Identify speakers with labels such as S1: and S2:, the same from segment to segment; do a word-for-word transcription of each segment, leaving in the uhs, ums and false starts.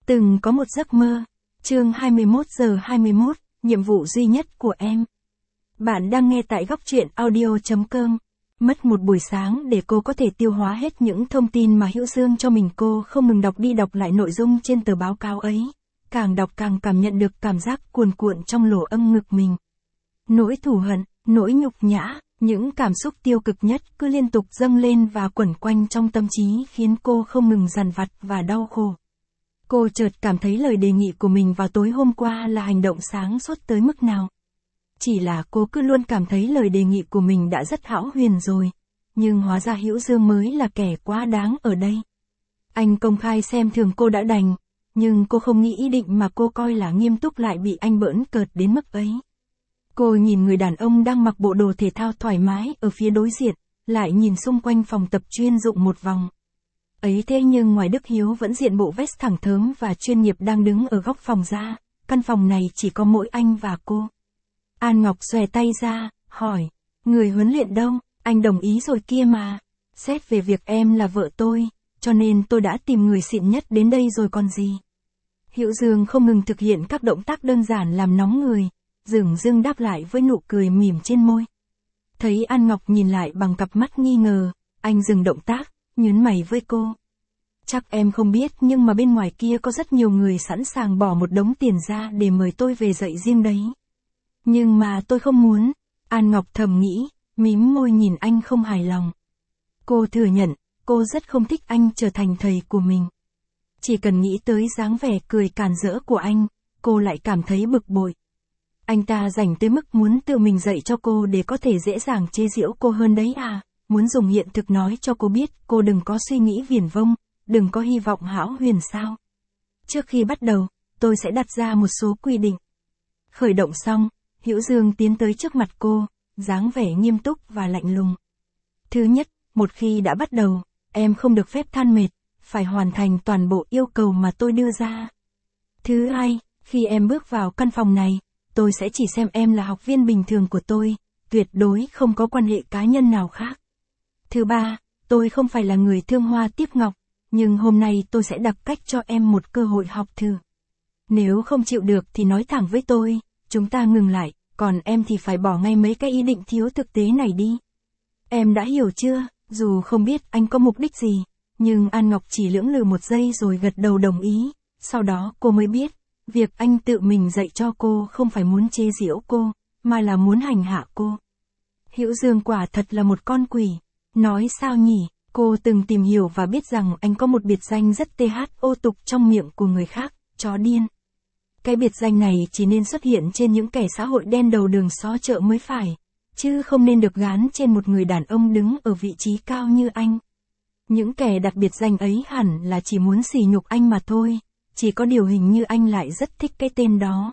S1: Từng có một giấc mơ. Chương hai mươi mốt giờ hai mươi mốt, nhiệm vụ duy nhất của em. Bạn đang nghe tại góc truyện audio chấm com. Mất một buổi sáng để cô có thể tiêu hóa hết những thông tin mà Hữu Dương cho mình, cô không ngừng đọc đi đọc lại nội dung trên tờ báo cáo ấy. Càng đọc càng cảm nhận được cảm giác cuồn cuộn trong lỗ âm ngực mình. Nỗi thù hận, nỗi nhục nhã, những cảm xúc tiêu cực nhất cứ liên tục dâng lên và quẩn quanh trong tâm trí khiến cô không ngừng dằn vặt và đau khổ. Cô chợt cảm thấy lời đề nghị của mình vào tối hôm qua là hành động sáng suốt tới mức nào. Chỉ là cô cứ luôn cảm thấy lời đề nghị của mình đã rất hão huyền rồi, nhưng hóa ra Hữu Dương mới là kẻ quá đáng ở đây. Anh công khai xem thường cô đã đành, nhưng cô không nghĩ ý định mà cô coi là nghiêm túc lại bị anh bỡn cợt đến mức ấy. Cô nhìn người đàn ông đang mặc bộ đồ thể thao thoải mái ở phía đối diện, lại nhìn xung quanh phòng tập chuyên dụng một vòng. Ấy thế nhưng ngoài Đức Hiếu vẫn diện bộ vest thẳng thớm và chuyên nghiệp đang đứng ở góc phòng ra, căn phòng này chỉ có mỗi anh và cô. An Ngọc xòe tay ra, hỏi, người huấn luyện đâu? Anh đồng ý rồi kia mà. Xét về việc em là vợ tôi, cho nên tôi đã tìm người xịn nhất đến đây rồi còn gì. Hữu Dương không ngừng thực hiện các động tác đơn giản làm nóng người, dửng dưng đáp lại với nụ cười mỉm trên môi. Thấy An Ngọc nhìn lại bằng cặp mắt nghi ngờ, anh dừng động tác, nhướng mày với cô. Chắc em không biết nhưng mà bên ngoài kia có rất nhiều người sẵn sàng bỏ một đống tiền ra để mời tôi về dạy riêng đấy. Nhưng mà tôi không muốn, An Ngọc thầm nghĩ, mím môi nhìn anh không hài lòng. Cô thừa nhận, cô rất không thích anh trở thành thầy của mình. Chỉ cần nghĩ tới dáng vẻ cười càn rỡ của anh, cô lại cảm thấy bực bội. Anh ta rảnh tới mức muốn tự mình dạy cho cô để có thể dễ dàng chế giễu cô hơn đấy à, muốn dùng hiện thực nói cho cô biết cô đừng có suy nghĩ viển vông, đừng có hy vọng hão huyền sao. Trước khi bắt đầu, tôi sẽ đặt ra một số quy định. Khởi động xong, Hữu Dương tiến tới trước mặt cô, dáng vẻ nghiêm túc và lạnh lùng. Thứ nhất, một khi đã bắt đầu, em không được phép than mệt, phải hoàn thành toàn bộ yêu cầu mà tôi đưa ra. Thứ hai, khi em bước vào căn phòng này, tôi sẽ chỉ xem em là học viên bình thường của tôi, tuyệt đối không có quan hệ cá nhân nào khác. Thứ ba, tôi không phải là người thương hoa tiếc ngọc, nhưng hôm nay tôi sẽ đặt cách cho em một cơ hội học thử. Nếu không chịu được thì nói thẳng với tôi, chúng ta ngừng lại, còn em thì phải bỏ ngay mấy cái ý định thiếu thực tế này đi. Em đã hiểu chưa? Dù không biết anh có mục đích gì, nhưng An Ngọc chỉ lưỡng lự một giây rồi gật đầu đồng ý, sau đó cô mới biết, việc anh tự mình dạy cho cô không phải muốn chế giễu cô, mà là muốn hành hạ cô. Hữu Dương quả thật là một con quỷ. Nói sao nhỉ, cô từng tìm hiểu và biết rằng anh có một biệt danh rất th ô tục trong miệng của người khác, chó điên. Cái biệt danh này chỉ nên xuất hiện trên những kẻ xã hội đen đầu đường xó chợ mới phải, chứ không nên được gán trên một người đàn ông đứng ở vị trí cao như anh. Những kẻ đặt biệt danh ấy hẳn là chỉ muốn sỉ nhục anh mà thôi, chỉ có điều hình như anh lại rất thích cái tên đó.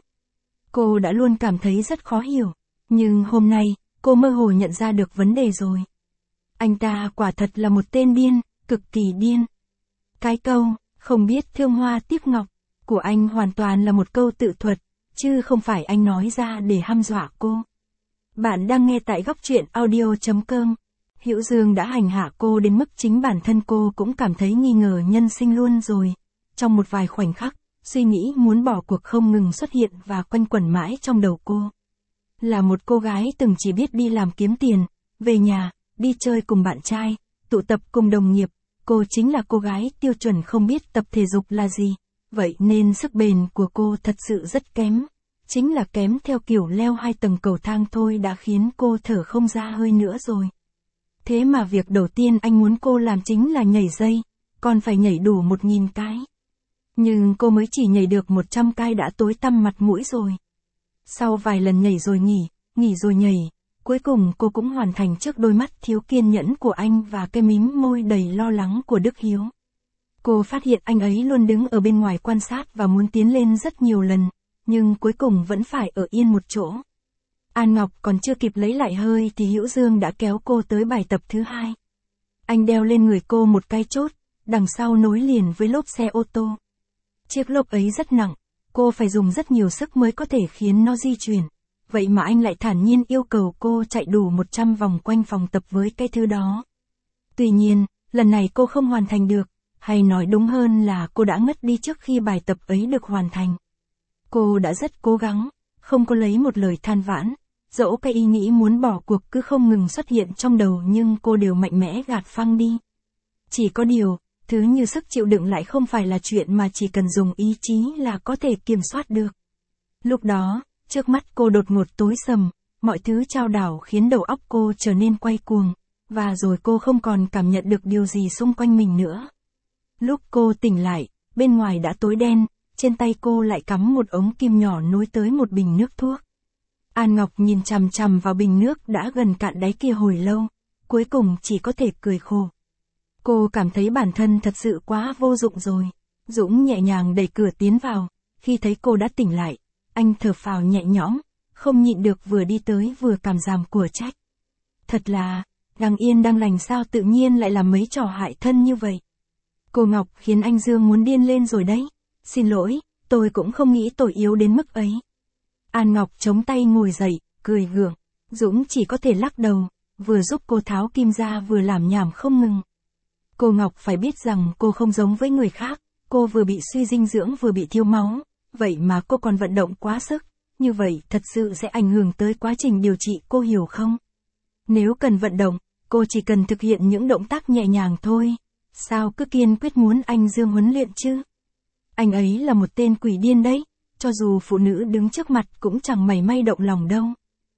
S1: Cô đã luôn cảm thấy rất khó hiểu, nhưng hôm nay, cô mơ hồ nhận ra được vấn đề rồi. Anh ta quả thật là một tên điên, cực kỳ điên. Cái câu, không biết thương hoa tiếc ngọc, của anh hoàn toàn là một câu tự thuật, chứ không phải anh nói ra để hăm dọa cô. Bạn đang nghe tại góc truyện audio chấm com. Hữu Dương đã hành hạ cô đến mức chính bản thân cô cũng cảm thấy nghi ngờ nhân sinh luôn rồi. Trong một vài khoảnh khắc, suy nghĩ muốn bỏ cuộc không ngừng xuất hiện và quanh quẩn mãi trong đầu cô. Là một cô gái từng chỉ biết đi làm kiếm tiền, về nhà, đi chơi cùng bạn trai, tụ tập cùng đồng nghiệp, cô chính là cô gái tiêu chuẩn không biết tập thể dục là gì, vậy nên sức bền của cô thật sự rất kém, chính là kém theo kiểu leo hai tầng cầu thang thôi đã khiến cô thở không ra hơi nữa rồi. Thế mà việc đầu tiên anh muốn cô làm chính là nhảy dây, còn phải nhảy đủ một nghìn cái. Nhưng cô mới chỉ nhảy được một trăm cái đã tối tăm mặt mũi rồi. Sau vài lần nhảy rồi nghỉ, nghỉ rồi nhảy, cuối cùng cô cũng hoàn thành trước đôi mắt thiếu kiên nhẫn của anh và cái mím môi đầy lo lắng của Đức Hiếu. Cô phát hiện anh ấy luôn đứng ở bên ngoài quan sát và muốn tiến lên rất nhiều lần, nhưng cuối cùng vẫn phải ở yên một chỗ. An Ngọc còn chưa kịp lấy lại hơi thì Hữu Dương đã kéo cô tới bài tập thứ hai. Anh đeo lên người cô một cái chốt, đằng sau nối liền với lốp xe ô tô. Chiếc lốp ấy rất nặng, cô phải dùng rất nhiều sức mới có thể khiến nó di chuyển. Vậy mà anh lại thản nhiên yêu cầu cô chạy đủ một trăm vòng quanh phòng tập với cái thứ đó. Tuy nhiên, lần này cô không hoàn thành được, Hay nói đúng hơn là cô đã ngất đi trước khi bài tập ấy được hoàn thành. Cô đã rất cố gắng, không có lấy một lời than vãn, dẫu cái ý nghĩ muốn bỏ cuộc cứ không ngừng xuất hiện trong đầu nhưng cô đều mạnh mẽ gạt phăng đi. Chỉ có điều, thứ như sức chịu đựng lại không phải là chuyện mà chỉ cần dùng ý chí là có thể kiểm soát được. Lúc đó, trước mắt cô đột ngột tối sầm, mọi thứ chao đảo khiến đầu óc cô trở nên quay cuồng, và rồi cô không còn cảm nhận được điều gì xung quanh mình nữa. Lúc cô tỉnh lại, bên ngoài đã tối đen, trên tay cô lại cắm một ống kim nhỏ nối tới một bình nước thuốc. An Ngọc nhìn chằm chằm vào bình nước đã gần cạn đáy kia hồi lâu, cuối cùng chỉ có thể cười khổ. Cô cảm thấy bản thân thật sự quá vô dụng rồi. Dũng nhẹ nhàng đẩy cửa tiến vào, khi thấy cô đã tỉnh lại, anh thở phào nhẹ nhõm, không nhịn được vừa đi tới vừa cảm giảm của trách. Thật là, đang yên đang lành sao tự nhiên lại làm mấy trò hại thân như vậy. Cô Ngọc khiến anh Dương muốn điên lên rồi đấy. Xin lỗi, tôi cũng không nghĩ tôi yếu đến mức ấy. An Ngọc chống tay ngồi dậy, cười gượng. Dũng chỉ có thể lắc đầu, vừa giúp cô tháo kim ra vừa làm nhảm không ngừng. Cô Ngọc phải biết rằng cô không giống với người khác, cô vừa bị suy dinh dưỡng vừa bị thiếu máu, vậy mà cô còn vận động quá sức, như vậy thật sự sẽ ảnh hưởng tới quá trình điều trị, cô hiểu không? Nếu cần vận động, cô chỉ cần thực hiện những động tác nhẹ nhàng thôi, sao cứ kiên quyết muốn anh Dương huấn luyện chứ? Anh ấy là một tên quỷ điên đấy, cho dù phụ nữ đứng trước mặt cũng chẳng mảy may động lòng đâu.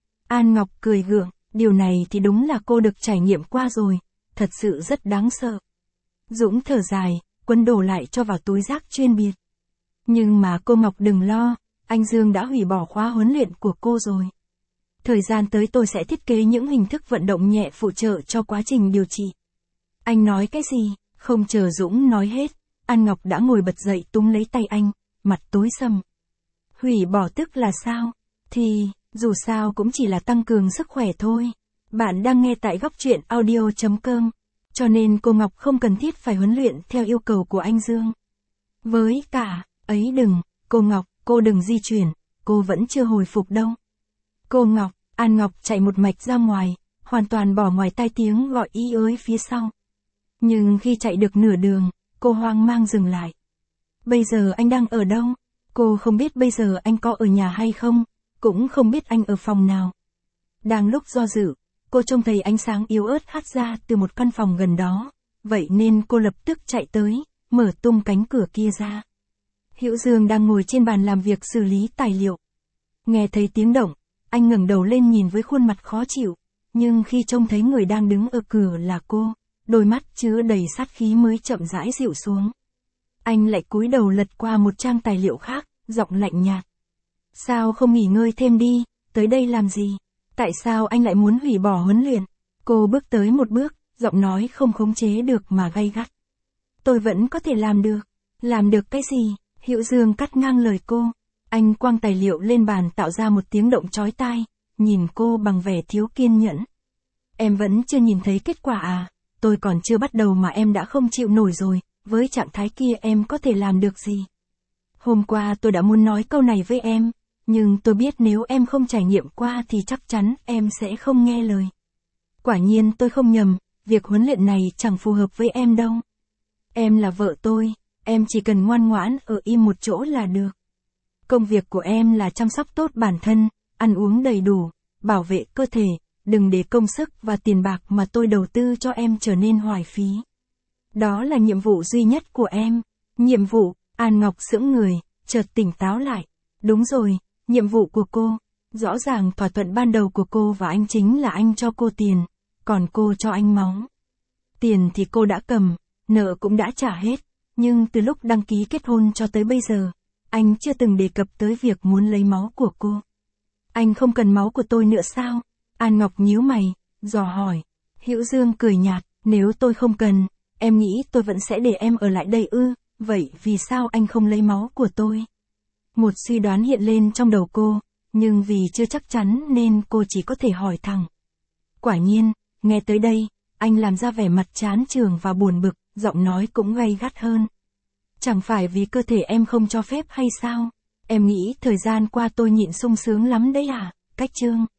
S1: An Ngọc cười gượng, điều này thì đúng là cô được trải nghiệm qua rồi, thật sự rất đáng sợ. Dũng thở dài, quấn đồ lại cho vào túi rác chuyên biệt. Nhưng mà cô Ngọc đừng lo, anh Dương đã hủy bỏ khóa huấn luyện của cô rồi. Thời gian tới tôi sẽ thiết kế những hình thức vận động nhẹ phụ trợ cho quá trình điều trị. Anh nói cái gì? Không chờ Dũng nói hết, An Ngọc đã ngồi bật dậy túm lấy tay anh, mặt tối sầm. Hủy bỏ tức là sao? Thì, dù sao cũng chỉ là tăng cường sức khỏe thôi. Bạn đang nghe tại góc truyện audio chấm com, cho nên cô Ngọc không cần thiết phải huấn luyện theo yêu cầu của anh Dương. Với cả, ấy đừng, cô Ngọc, cô đừng di chuyển, cô vẫn chưa hồi phục đâu. Cô Ngọc, An Ngọc chạy một mạch ra ngoài, hoàn toàn bỏ ngoài tai tiếng gọi ý ới phía sau. Nhưng khi chạy được nửa đường, cô hoang mang dừng lại. Bây giờ anh đang ở đâu? Cô không biết bây giờ anh có ở nhà hay không, cũng không biết anh ở phòng nào. Đang lúc do dự, cô trông thấy ánh sáng yếu ớt hắt ra từ một căn phòng gần đó, vậy nên cô lập tức chạy tới, mở tung cánh cửa kia ra. Hữu Dương đang ngồi trên bàn làm việc xử lý tài liệu. Nghe thấy tiếng động, anh ngẩng đầu lên nhìn với khuôn mặt khó chịu, nhưng khi trông thấy người đang đứng ở cửa là cô, đôi mắt chứa đầy sát khí mới chậm rãi dịu xuống. Anh lại cúi đầu lật qua một trang tài liệu khác, giọng lạnh nhạt. Sao không nghỉ ngơi thêm đi, tới đây làm gì? Tại sao anh lại muốn hủy bỏ huấn luyện? Cô bước tới một bước, giọng nói không khống chế được mà gay gắt. Tôi vẫn có thể làm được. Làm được cái gì? Hữu Dương cắt ngang lời cô. Anh quăng tài liệu lên bàn tạo ra một tiếng động chói tai, nhìn cô bằng vẻ thiếu kiên nhẫn. Em vẫn chưa nhìn thấy kết quả à? Tôi còn chưa bắt đầu mà em đã không chịu nổi rồi, với trạng thái kia em có thể làm được gì? Hôm qua tôi đã muốn nói câu này với em, nhưng tôi biết nếu em không trải nghiệm qua thì chắc chắn em sẽ không nghe lời. Quả nhiên tôi không nhầm, việc huấn luyện này chẳng phù hợp với em đâu. Em là vợ tôi, em chỉ cần ngoan ngoãn ở im một chỗ là được. Công việc của em là chăm sóc tốt bản thân, ăn uống đầy đủ, bảo vệ cơ thể, đừng để công sức và tiền bạc mà tôi đầu tư cho em trở nên hoài phí. Đó là nhiệm vụ duy nhất của em. Nhiệm vụ, An Ngọc sững người, chợt tỉnh táo lại. Đúng rồi, nhiệm vụ của cô. Rõ ràng thỏa thuận ban đầu của cô và anh chính là anh cho cô tiền, còn cô cho anh máu. Tiền thì cô đã cầm, nợ cũng đã trả hết, nhưng từ lúc đăng ký kết hôn cho tới bây giờ, anh chưa từng đề cập tới việc muốn lấy máu của cô. Anh không cần máu của tôi nữa sao? An Ngọc nhíu mày, dò hỏi. Hữu Dương cười nhạt, nếu tôi không cần, em nghĩ tôi vẫn sẽ để em ở lại đây ư, vậy vì sao anh không lấy máu của tôi? Một suy đoán hiện lên trong đầu cô, nhưng vì chưa chắc chắn nên cô chỉ có thể hỏi thẳng. Quả nhiên, nghe tới đây, anh làm ra vẻ mặt chán chường và buồn bực, giọng nói cũng gay gắt hơn. Chẳng phải vì cơ thể em không cho phép hay sao? Em nghĩ thời gian qua tôi nhịn sung sướng lắm đấy à? Cách Trương.